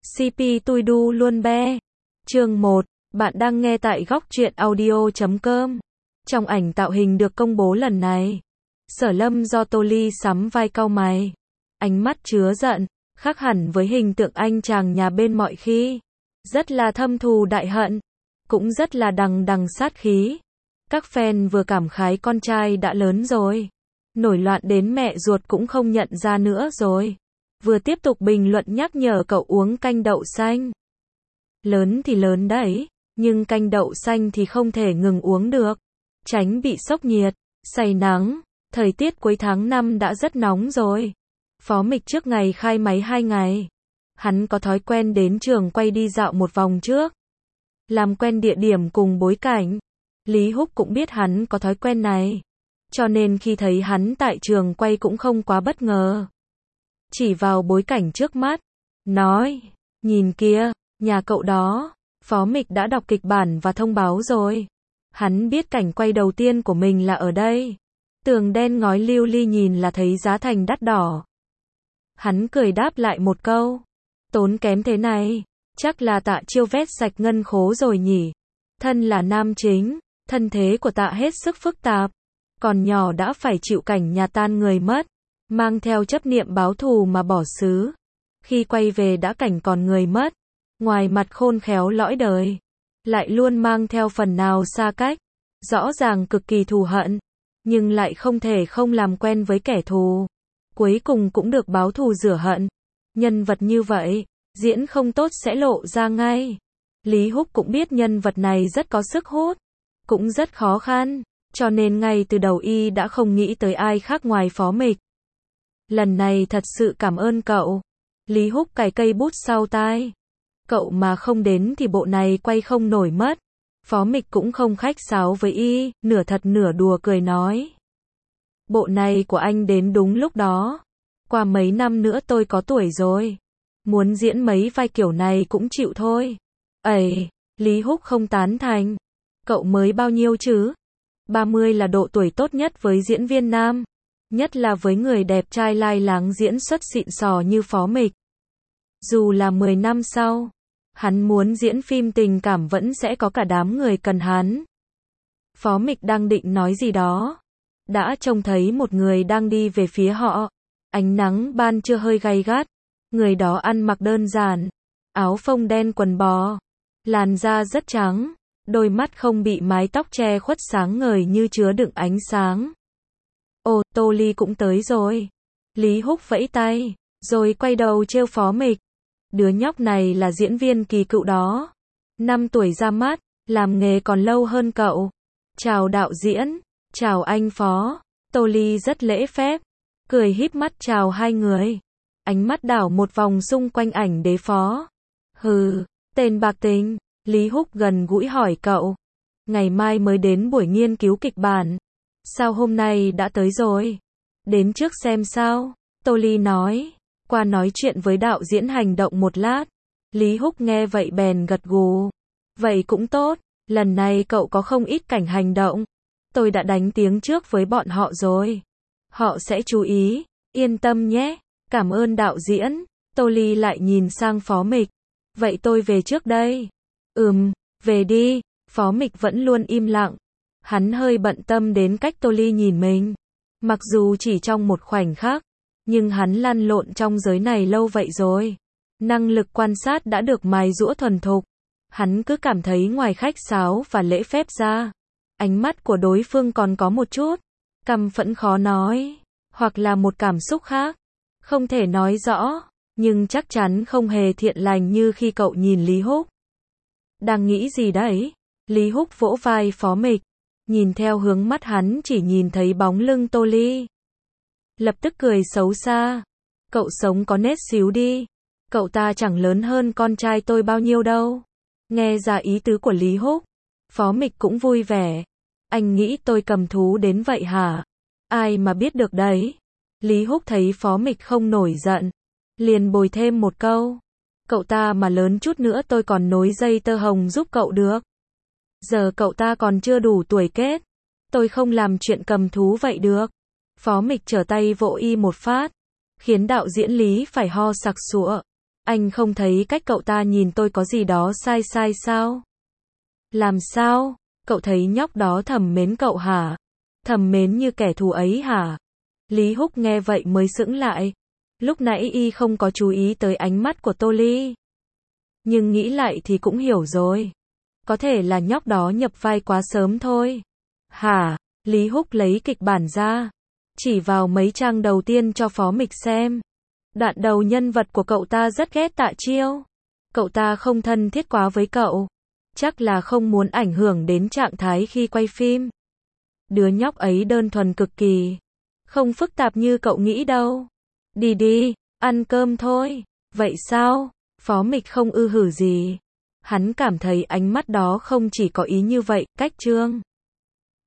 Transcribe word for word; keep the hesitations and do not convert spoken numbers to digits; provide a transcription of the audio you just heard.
xê pê tôi đu luôn be. Chương một, bạn đang nghe tại góc truyện audio chấm com. Trong ảnh tạo hình được công bố lần này, Sở Lâm do Tô Ly sắm vai cau mày, ánh mắt chứa giận, khác hẳn với hình tượng anh chàng nhà bên mọi khi. Rất là thâm thù đại hận, cũng rất là đằng đằng sát khí. Các fan vừa cảm khái con trai đã lớn rồi, nổi loạn đến mẹ ruột cũng không nhận ra nữa rồi. Vừa tiếp tục bình luận nhắc nhở cậu uống canh đậu xanh. Lớn thì lớn đấy, nhưng canh đậu xanh thì không thể ngừng uống được, tránh bị sốc nhiệt, say nắng. Thời tiết cuối tháng năm đã rất nóng rồi. Phó Mịch trước ngày khai máy hai ngày, hắn có thói quen đến trường quay đi dạo một vòng trước, làm quen địa điểm cùng bối cảnh. Lý Húc cũng biết hắn có thói quen này, cho nên khi thấy hắn tại trường quay cũng không quá bất ngờ. Chỉ vào bối cảnh trước mắt, nói, nhìn kia, nhà cậu đó. Phó Mịch đã đọc kịch bản và thông báo rồi. Hắn biết cảnh quay đầu tiên của mình là ở đây. Tường đen ngói lưu ly nhìn là thấy giá thành đắt đỏ. Hắn cười đáp lại một câu, tốn kém thế này, chắc là Tạ Chiêu vét sạch ngân khố rồi nhỉ. Thân là nam chính, thân thế của Tạ hết sức phức tạp, còn nhỏ đã phải chịu cảnh nhà tan người mất, mang theo chấp niệm báo thù mà bỏ xứ. Khi quay về đã cảnh còn người mất, ngoài mặt khôn khéo lõi đời, lại luôn mang theo phần nào xa cách, rõ ràng cực kỳ thù hận, nhưng lại không thể không làm quen với kẻ thù, cuối cùng cũng được báo thù rửa hận. Nhân vật như vậy, diễn không tốt sẽ lộ ra ngay. Lý Húc cũng biết nhân vật này rất có sức hút, cũng rất khó khăn, cho nên ngay từ đầu y đã không nghĩ tới ai khác ngoài Phó Mịch. Lần này thật sự cảm ơn cậu. Lý Húc cài cây bút sau tai. Cậu mà không đến thì bộ này quay không nổi mất. Phó Mịch cũng không khách sáo với y, nửa thật nửa đùa cười nói. Bộ này của anh đến đúng lúc đó. Qua mấy năm nữa tôi có tuổi rồi, muốn diễn mấy vai kiểu này cũng chịu thôi. Ẩy, Lý Húc không tán thành. Cậu mới bao nhiêu chứ? ba mươi là độ tuổi tốt nhất với diễn viên nam, nhất là với người đẹp trai lai láng diễn xuất xịn sò như Phó Mịch. Dù là mười năm sau, hắn muốn diễn phim tình cảm vẫn sẽ có cả đám người cần hắn. Phó Mịch đang định nói gì đó, đã trông thấy một người đang đi về phía họ. Ánh nắng ban trưa hơi gay gắt, người đó ăn mặc đơn giản, áo phông đen quần bò, làn da rất trắng, đôi mắt không bị mái tóc che khuất sáng ngời như chứa đựng ánh sáng. Ồ, Tô Ly cũng tới rồi. Lý Húc vẫy tay, rồi quay đầu trêu Phó Mịch. Đứa nhóc này là diễn viên kỳ cựu đó. Năm tuổi ra mắt, làm nghề còn lâu hơn cậu. Chào đạo diễn, chào anh Phó. Tô Ly rất lễ phép, cười híp mắt chào hai người. Ánh mắt đảo một vòng xung quanh ảnh đế Phó. Hừ, tên bạc tình. Lý Húc gần gũi hỏi cậu. Ngày mai mới đến buổi nghiên cứu kịch bản. Sao hôm nay đã tới rồi? Đến trước xem sao? Tô Ly nói. Qua nói chuyện với đạo diễn hành động một lát. Lý Húc nghe vậy bèn gật gù. Vậy cũng tốt, lần này cậu có không ít cảnh hành động. Tôi đã đánh tiếng trước với bọn họ rồi. Họ sẽ chú ý, yên tâm nhé. Cảm ơn đạo diễn. Tô Ly lại nhìn sang Phó Mịch. Vậy tôi về trước đây. Ừm, về đi. Phó Mịch vẫn luôn im lặng. Hắn hơi bận tâm đến cách Tô Ly nhìn mình. Mặc dù chỉ trong một khoảnh khắc, nhưng hắn lăn lộn trong giới này lâu vậy rồi. Năng lực quan sát đã được mài giũa thuần thục. Hắn cứ cảm thấy ngoài khách sáo và lễ phép ra, ánh mắt của đối phương còn có một chút căm phẫn khó nói, hoặc là một cảm xúc khác, không thể nói rõ, nhưng chắc chắn không hề thiện lành như khi cậu nhìn Lý Húc. Đang nghĩ gì đấy? Lý Húc vỗ vai Phó Mịch, nhìn theo hướng mắt hắn chỉ nhìn thấy bóng lưng Tô Ly. Lập tức cười xấu xa. Cậu sống có nét xíu đi. Cậu ta chẳng lớn hơn con trai tôi bao nhiêu đâu. Nghe ra ý tứ của Lý Húc, Phó Mịch cũng vui vẻ. Anh nghĩ tôi cầm thú đến vậy hả? Ai mà biết được đấy. Lý Húc thấy Phó Mịch không nổi giận, liền bồi thêm một câu. Cậu ta mà lớn chút nữa tôi còn nối dây tơ hồng giúp cậu được. Giờ cậu ta còn chưa đủ tuổi kết, tôi không làm chuyện cầm thú vậy được. Phó Mịch trở tay vỗ y một phát, khiến đạo diễn Lý phải ho sặc sụa. Anh không thấy cách cậu ta nhìn tôi có gì đó sai sai sao? Làm sao? Cậu thấy nhóc đó thầm mến cậu hả? Thầm mến như kẻ thù ấy hả? Lý Húc nghe vậy mới sững lại. Lúc nãy y không có chú ý tới ánh mắt của Tô Ly. Nhưng nghĩ lại thì cũng hiểu rồi. Có thể là nhóc đó nhập vai quá sớm thôi. Hả? Lý Húc lấy kịch bản ra, chỉ vào mấy trang đầu tiên cho Phó Mịch xem. Đoạn đầu nhân vật của cậu ta rất ghét Tạ Chiêu. Cậu ta không thân thiết quá với cậu. Chắc là không muốn ảnh hưởng đến trạng thái khi quay phim. Đứa nhóc ấy đơn thuần cực kỳ. Không phức tạp như cậu nghĩ đâu. Đi đi, ăn cơm thôi. Vậy sao? Phó Mịch không ư hử gì. Hắn cảm thấy ánh mắt đó không chỉ có ý như vậy, cách trương.